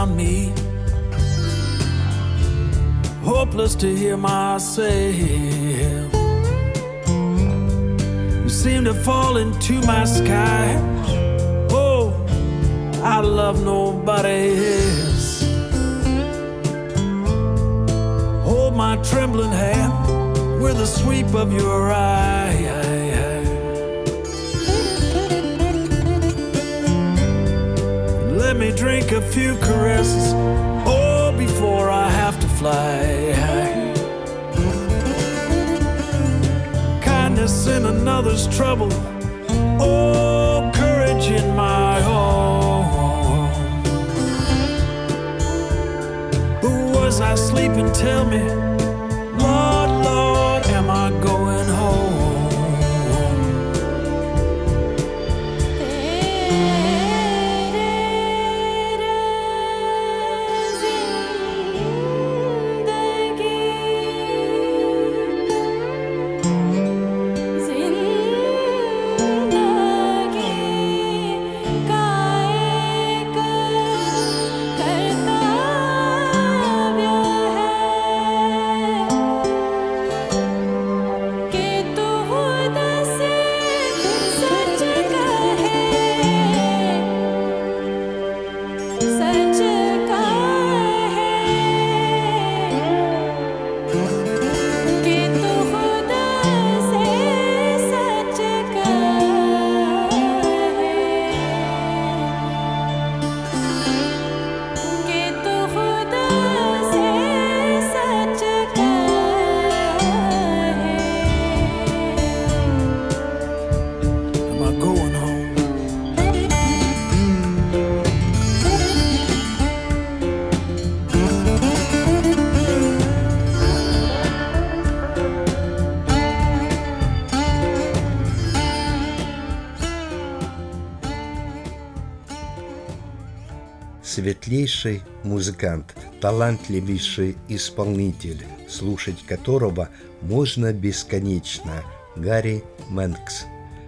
around me, hopeless to hear myself. You seem to fall into my sky. Oh, I love nobody else. Hold my trembling hand with a sweep of your eye. Let me drink a few caresses, oh, before I have to fly. Kindness in another's trouble, oh, courage in my own. Who was I sleeping? Tell me, Lord, Lord, am I going home? Светлейший музыкант, талантливейший исполнитель, слушать которого можно бесконечно, Гарри Мэнкс.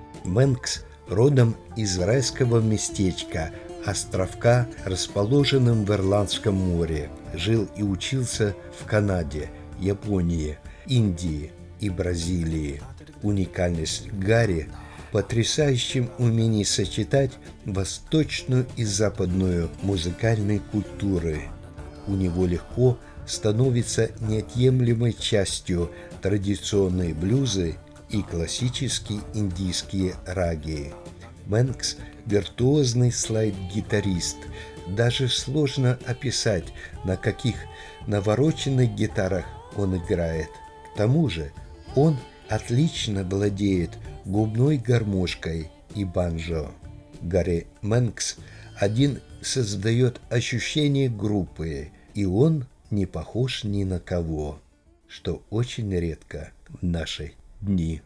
Мэнкс родом из райского местечка, островка, расположенном в Ирландском море. Жил и учился в Канаде, Японии, Индии и Бразилии. Уникальность Гарри – потрясающем умении сочетать восточную и западную музыкальные культуры. У него легко становится неотъемлемой частью традиционные блюзы и классические индийские раги. Мэнкс – виртуозный слайд-гитарист. Даже сложно описать, на каких навороченных гитарах он играет. К тому же он отлично владеет губной гармошкой и банджо. Гарри Мэнкс один создает ощущение группы, и он не похож ни на кого, что очень редко в наши дни.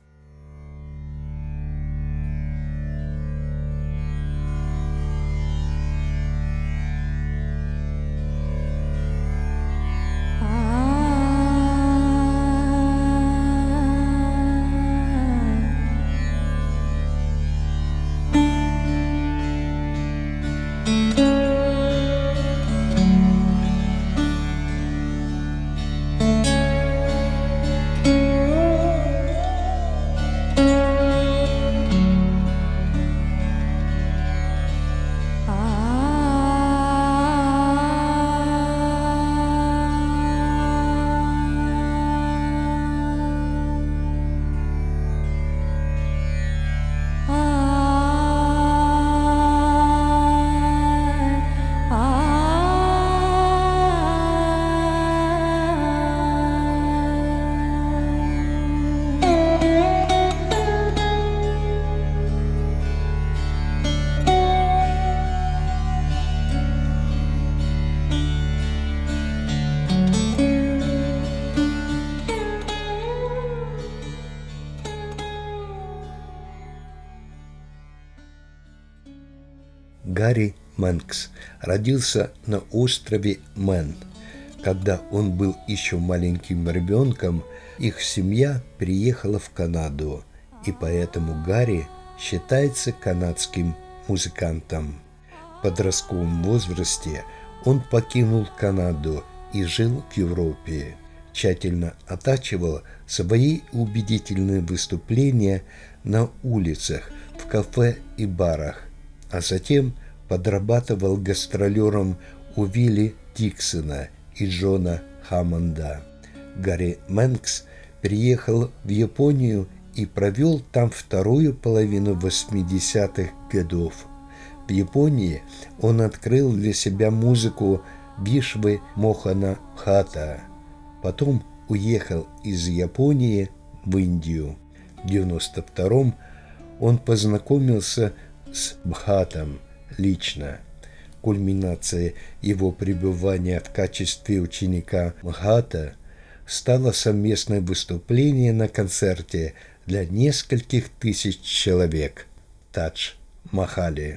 Гарри Мэнкс родился на острове Мэн. Когда он был еще маленьким ребенком, их семья переехала в Канаду, и поэтому Гарри считается канадским музыкантом. В подростковом возрасте он покинул Канаду и жил в Европе. Тщательно оттачивал свои убедительные выступления на улицах, в кафе и барах, а затем подрабатывал гастролером у Вилли Диксона и Джона Хаммонда. Гарри Мэнкс приехал в Японию и провел там вторую половину 80-х годов. В Японии он открыл для себя музыку Вишвы Мохана Бхатта. Потом уехал из Японии в Индию. В 92-м он познакомился с Бхаттом лично. Кульминацией его пребывания в качестве ученика Бхатта стало совместное выступление на концерте для нескольких тысяч человек в Тадж-Махале.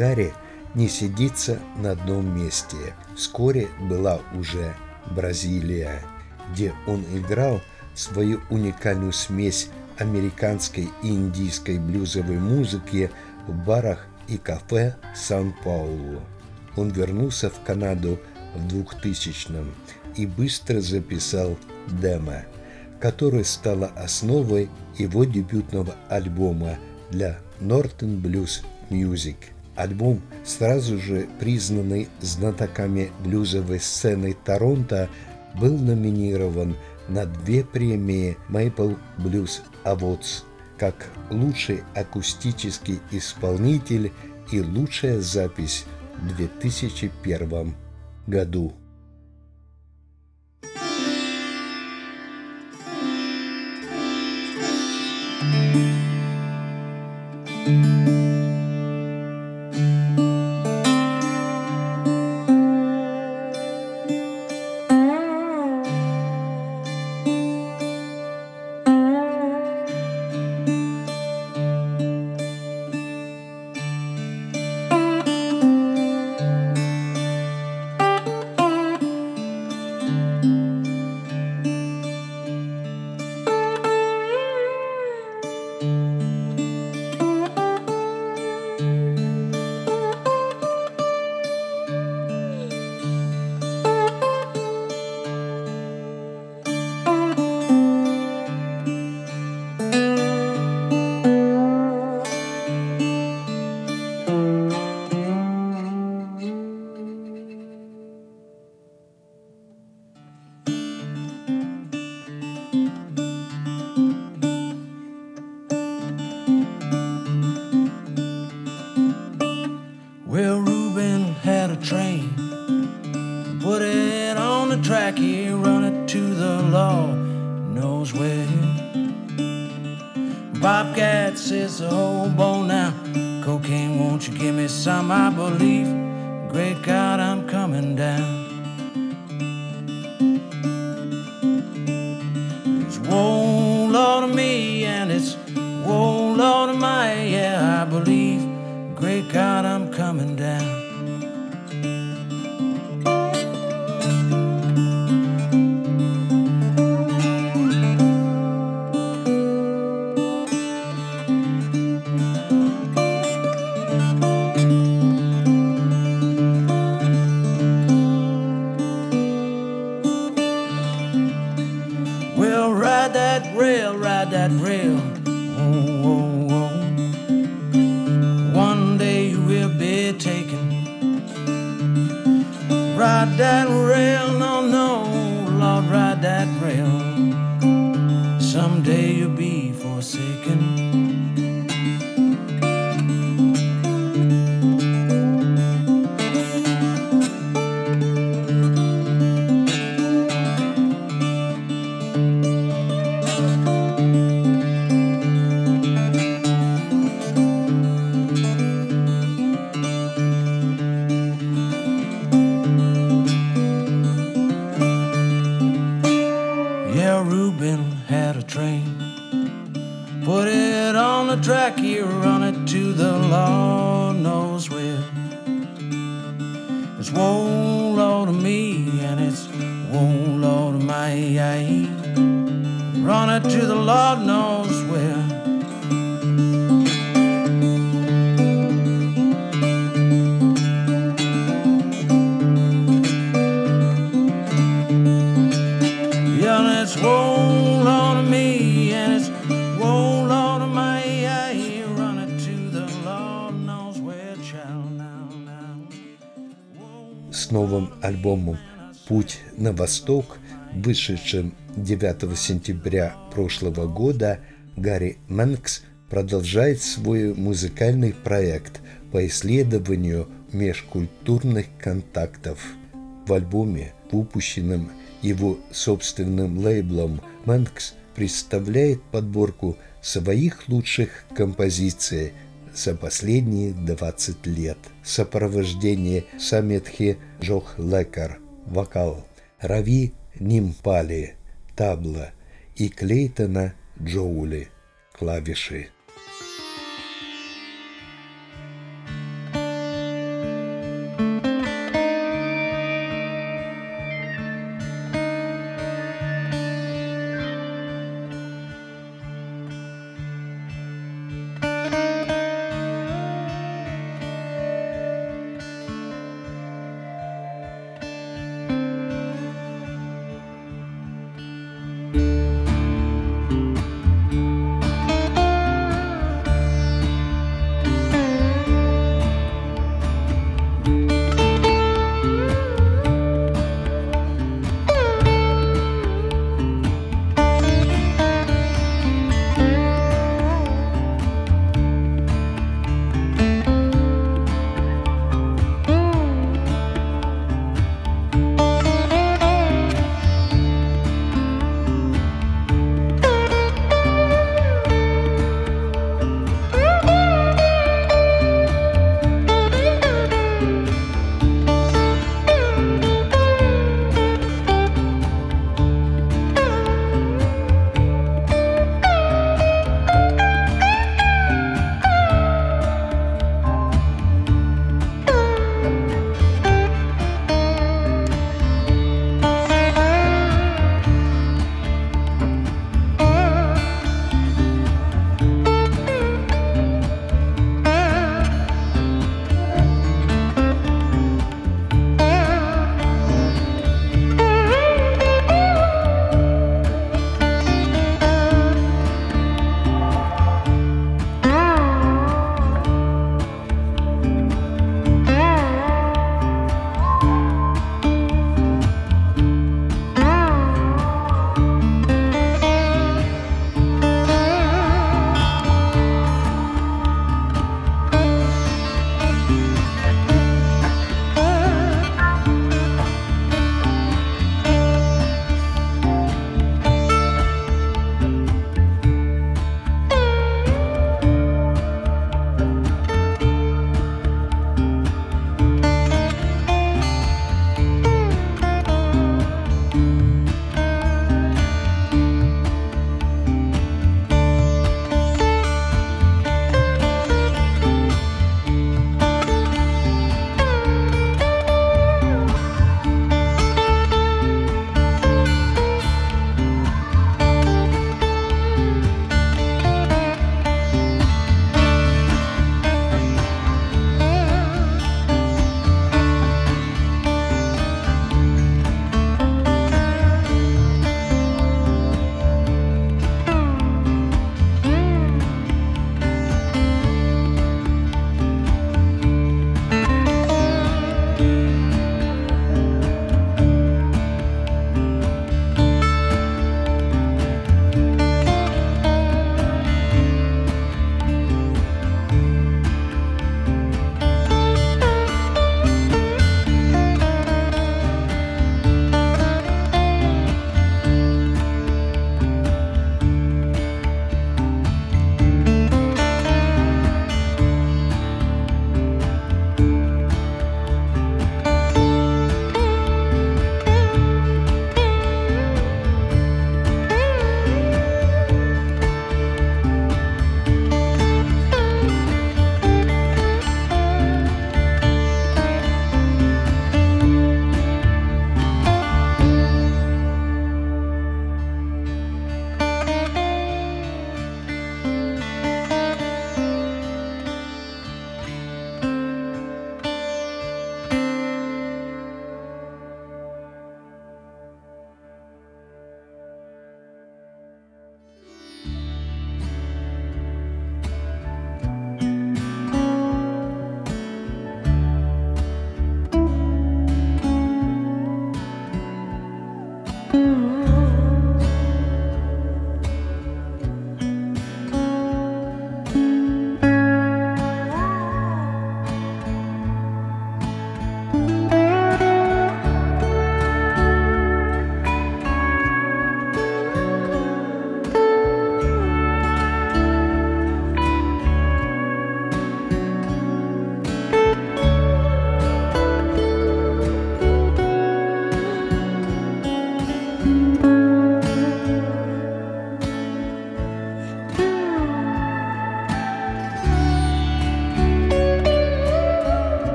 Гарри не сидится на одном месте. Вскоре была уже Бразилия, где он играл свою уникальную смесь американской и индийской блюзовой музыки в барах и кафе Сан-Паулу. Он вернулся в Канаду в 2000-м и быстро записал демо, которое стало основой его дебютного альбома для Northern Blues Music. Альбом, сразу же признанный знатоками блюзовой сцены Торонто, был номинирован на 2 премии Maple Blues Awards как лучший акустический исполнитель и лучшая запись в 2001 году. Well, Reuben had a train, put it on the track, he run it to the Lord knows where. Bobcat says the hobo now, cocaine, won't you give me some? I believe, great God, I'm coming down. It's whoa, Lord of me, and it's whoa, Lord of my, yeah, I believe, great God, I'm coming down. Well, ride that rail, ride that rail. Whoa, whoa, whoa. One day you will be taken. Ride that rail, no, no, Lord, ride that rail. Someday you'll be forsaken. Yeah, Reuben had a train, put it on the track, he run it to the Lord knows where. It's whoa, Lord of me, and it's whoa, Lord of my, run it to the Lord knows where. Yeah, it's whoa, Lord of me, and it's whoa, Lord of my, run it to the Lord knows where, child, now. С новым альбомом «Путь на восток», вышедшим 9 сентября прошлого года, Гарри Мэнкс продолжает свой музыкальный проект по исследованию межкультурных контактов. В альбоме, выпущенном его собственным лейблом, Мэнкс представляет подборку своих лучших композиций за последние 20 лет. Сопровождение Самитхи Джохлекар, вокал, Рави Нимпали, табла и Клейтона Джоули, клавиши.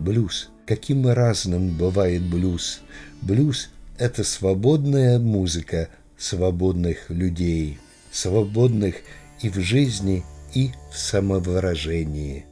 Блюз. Каким разным бывает блюз. Блюз – это свободная музыка свободных людей, свободных и в жизни, и в самовыражении.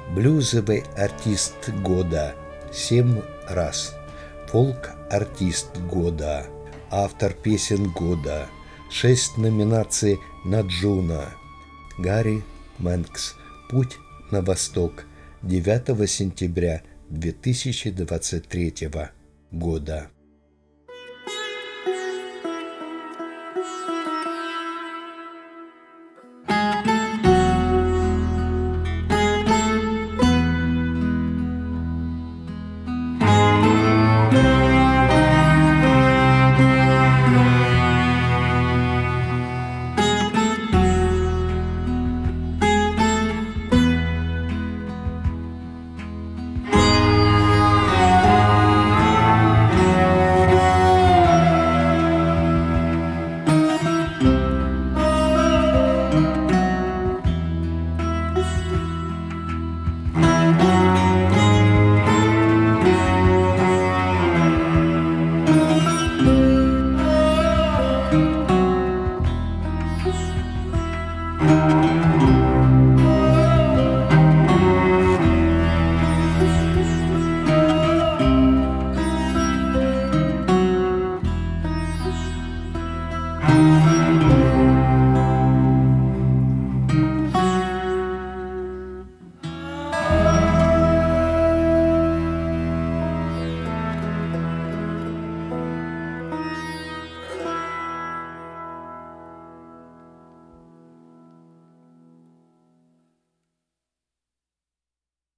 Блюзовый артист года 7 раз. Фолк-артист года. Автор песен года. 6 номинаций на Джуно. Гарри Мэнкс. Путь на восток. 9 сентября 2023 года.